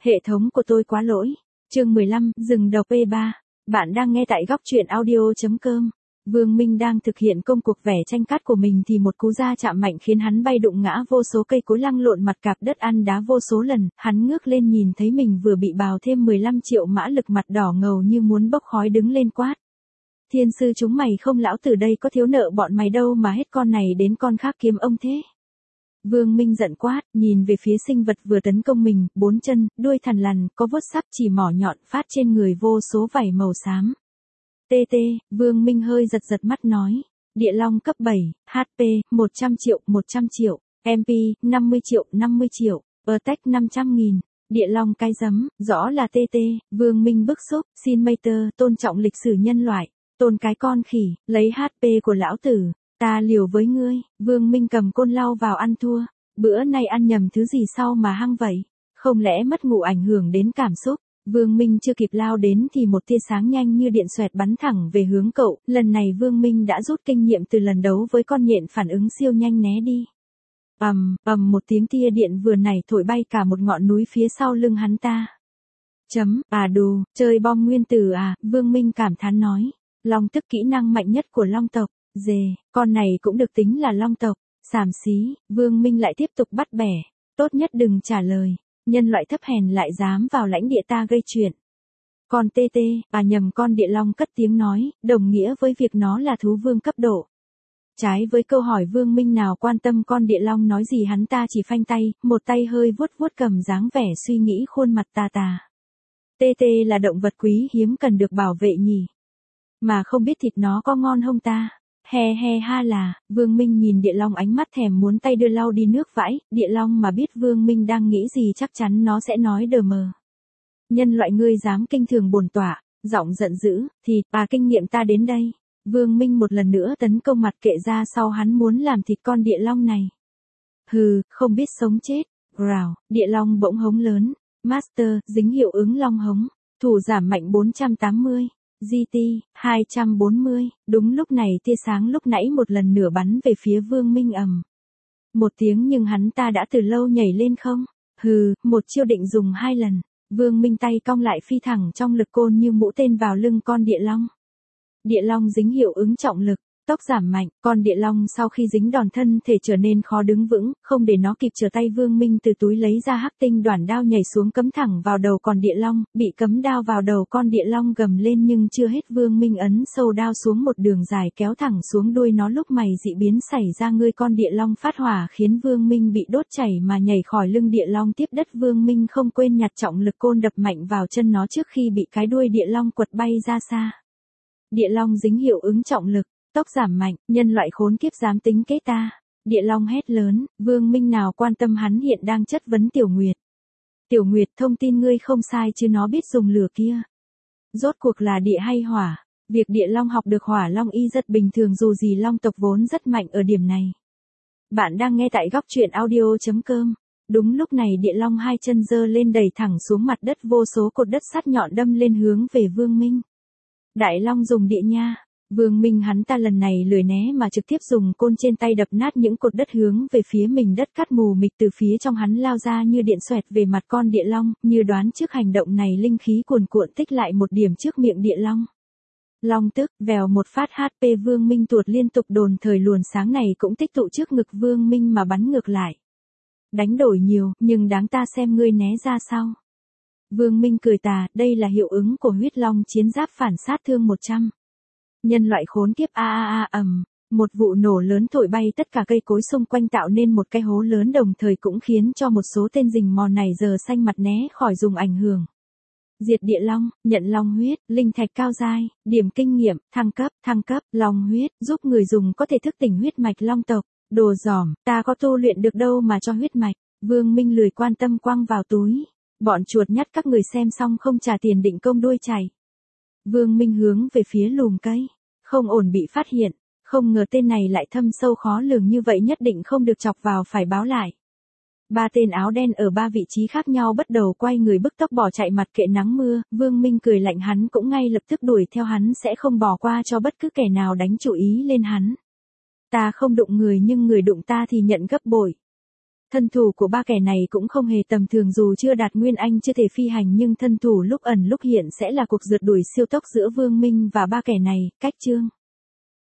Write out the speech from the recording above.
Hệ thống của tôi quá lỗi. Chương 15, dừng đọc P3. Bạn đang nghe tại góc truyện audio.com. Vương Minh đang thực hiện công cuộc vẽ tranh cát của mình thì một cú va chạm mạnh khiến hắn bay đụng ngã vô số cây cối, lăn lộn mặt cạp đất, ăn đá vô số lần. Hắn ngước lên nhìn thấy mình vừa bị bào thêm 15 triệu mã lực, mặt đỏ ngầu như muốn bốc khói, đứng lên quát: Thiên sư chúng mày không, lão tử đây có thiếu nợ bọn mày đâu mà hết con này đến con khác kiếm ông thế. Vương Minh giận quát, nhìn về phía sinh vật vừa tấn công mình, 4 chân, đuôi thằn lằn, có vuốt sắp chỉ mỏ nhọn, phát trên người vô số vảy màu xám. TT, Vương Minh hơi giật mắt nói, địa long cấp 7, HP, 100 triệu, 100 triệu, MP, 50 triệu, 50 triệu, Attack 500.000, địa long cái giấm, rõ là TT, Vương Minh bức xúc, xin Mater, tôn trọng lịch sử nhân loại, tôn cái con khỉ, lấy HP của lão tử. Ta liều với ngươi. Vương Minh cầm côn lao vào ăn thua. Bữa nay ăn nhầm thứ gì sao mà hăng vậy? Không lẽ mất ngủ ảnh hưởng đến cảm xúc? Vương Minh chưa kịp lao đến thì một tia sáng nhanh như điện xoẹt bắn thẳng về hướng cậu. Lần này Vương Minh đã rút kinh nghiệm từ lần đấu với con nhện, phản ứng siêu nhanh, né đi. Một tiếng tia điện vừa nảy thổi bay cả một ngọn núi phía sau lưng hắn ta. Đù, chơi bom nguyên tử à? Vương Minh cảm thán nói. Long tức kỹ năng mạnh nhất của long tộc. Dề, con này cũng được tính là long tộc. Xàm xí, Vương Minh lại tiếp tục bắt bẻ. Tốt nhất đừng trả lời. Nhân loại thấp hèn lại dám vào lãnh địa ta gây chuyện. Con TT, nhầm, con địa long cất tiếng nói, đồng nghĩa với việc nó là thú vương cấp độ. Trái với câu hỏi Vương Minh nào quan tâm con địa long nói gì, hắn ta chỉ phanh tay, một tay hơi vuốt cầm dáng vẻ suy nghĩ, khuôn mặt tà. TT là động vật quý hiếm cần được bảo vệ nhỉ. Mà không biết thịt nó có ngon không ta? He ha là, Vương Minh nhìn địa long ánh mắt thèm muốn tay đưa lau đi nước vãi, địa long mà biết Vương Minh đang nghĩ gì chắc chắn nó sẽ nói đờ mờ. Nhân loại ngươi dám kinh thường bổn tọa, giọng giận dữ, thì, kinh nghiệm ta đến đây. Vương Minh một lần nữa tấn công, mặt kệ ra sau, hắn muốn làm thịt con địa long này. Hừ, không biết sống chết, rào, địa long bỗng hống lớn, Master, dính hiệu ứng long hống, thủ giảm mạnh 480. GT, 240, đúng lúc này tia sáng lúc nãy một lần nữa bắn về phía Vương Minh, một tiếng, nhưng hắn ta đã từ lâu nhảy lên không? Hừ, một chiêu định dùng 2 lần. Vương Minh tay cong lại, phi thẳng trong lực côn như mũi tên vào lưng con địa long. Địa long dính hiệu ứng trọng lực, tốc giảm mạnh, con địa long sau khi dính đòn thân thể trở nên khó đứng vững, không để nó kịp trở tay, Vương Minh từ túi lấy ra hắc tinh đoản đao nhảy xuống cắm thẳng vào đầu con địa long, bị cắm đao vào đầu, con địa long gầm lên nhưng chưa hết, Vương Minh ấn sâu đao xuống một đường dài kéo thẳng xuống đuôi nó, lúc mày dị biến xảy ra, ngươi con địa long phát hỏa khiến Vương Minh bị đốt chảy mà nhảy khỏi lưng địa long tiếp đất. Vương Minh không quên nhặt trọng lực côn đập mạnh vào chân nó trước khi bị cái đuôi địa long quật bay ra xa. Địa long dính hiệu ứng trọng lực, tốc giảm mạnh, nhân loại khốn kiếp dám tính kế ta. Địa long hét lớn, Vương Minh nào quan tâm hắn hiện đang chất vấn Tiểu Nguyệt. Tiểu Nguyệt, thông tin ngươi không sai chứ, nó biết dùng lửa kia. Rốt cuộc là địa hay hỏa? Việc địa long học được hỏa long y rất bình thường, dù gì long tộc vốn rất mạnh ở điểm này. Bạn đang nghe tại góc truyện audio.com. Đúng lúc này địa long hai chân giơ lên đẩy thẳng xuống mặt đất, vô số cột đất sắt nhọn đâm lên hướng về Vương Minh. Đại long dùng địa nha. Vương Minh hắn ta lần này lười né mà trực tiếp dùng côn trên tay đập nát những cột đất hướng về phía mình, đất cát mù mịt từ phía trong hắn lao ra như điện xoẹt về mặt con địa long, như đoán trước hành động này, linh khí cuồn cuộn tích lại một điểm trước miệng địa long. Long tức, vèo một phát HP Vương Minh tuột liên tục, đồn thời luồn sáng này cũng tích tụ trước ngực Vương Minh mà bắn ngược lại. Đánh đổi nhiều, nhưng đáng ta xem ngươi né ra sao. Vương Minh cười tà, đây là hiệu ứng của huyết long chiến giáp phản sát thương 100. Nhân loại khốn kiếp, một vụ nổ lớn thổi bay tất cả cây cối xung quanh, tạo nên một cái hố lớn, đồng thời cũng khiến cho một số tên rình mò này giờ xanh mặt né khỏi dùng ảnh hưởng. Diệt địa long, nhận long huyết, linh thạch cao giai, điểm kinh nghiệm, thăng cấp, long huyết, giúp người dùng có thể thức tỉnh huyết mạch long tộc. Đồ giỏm, ta có tu luyện được đâu mà cho huyết mạch. Vương Minh lười quan tâm, quăng vào túi. Bọn chuột nhắt các người xem xong không trả tiền định công đuôi chạy. Vương Minh hướng về phía lùm cây. Không ổn, bị phát hiện. Không ngờ tên này lại thâm sâu khó lường như vậy, nhất định không được chọc vào, phải báo lại. 3 tên áo đen ở 3 vị trí khác nhau bắt đầu quay người bứt tốc bỏ chạy, mặc kệ nắng mưa. Vương Minh cười lạnh, hắn cũng ngay lập tức đuổi theo, hắn sẽ không bỏ qua cho bất cứ kẻ nào đánh chú ý lên hắn. Ta không đụng người, nhưng người đụng ta thì nhận gấp bội. Thân thủ của ba kẻ này cũng không hề tầm thường, dù chưa đạt nguyên anh chưa thể phi hành nhưng thân thủ lúc ẩn lúc hiện sẽ là cuộc rượt đuổi siêu tốc giữa Vương Minh và ba kẻ này. Cách chương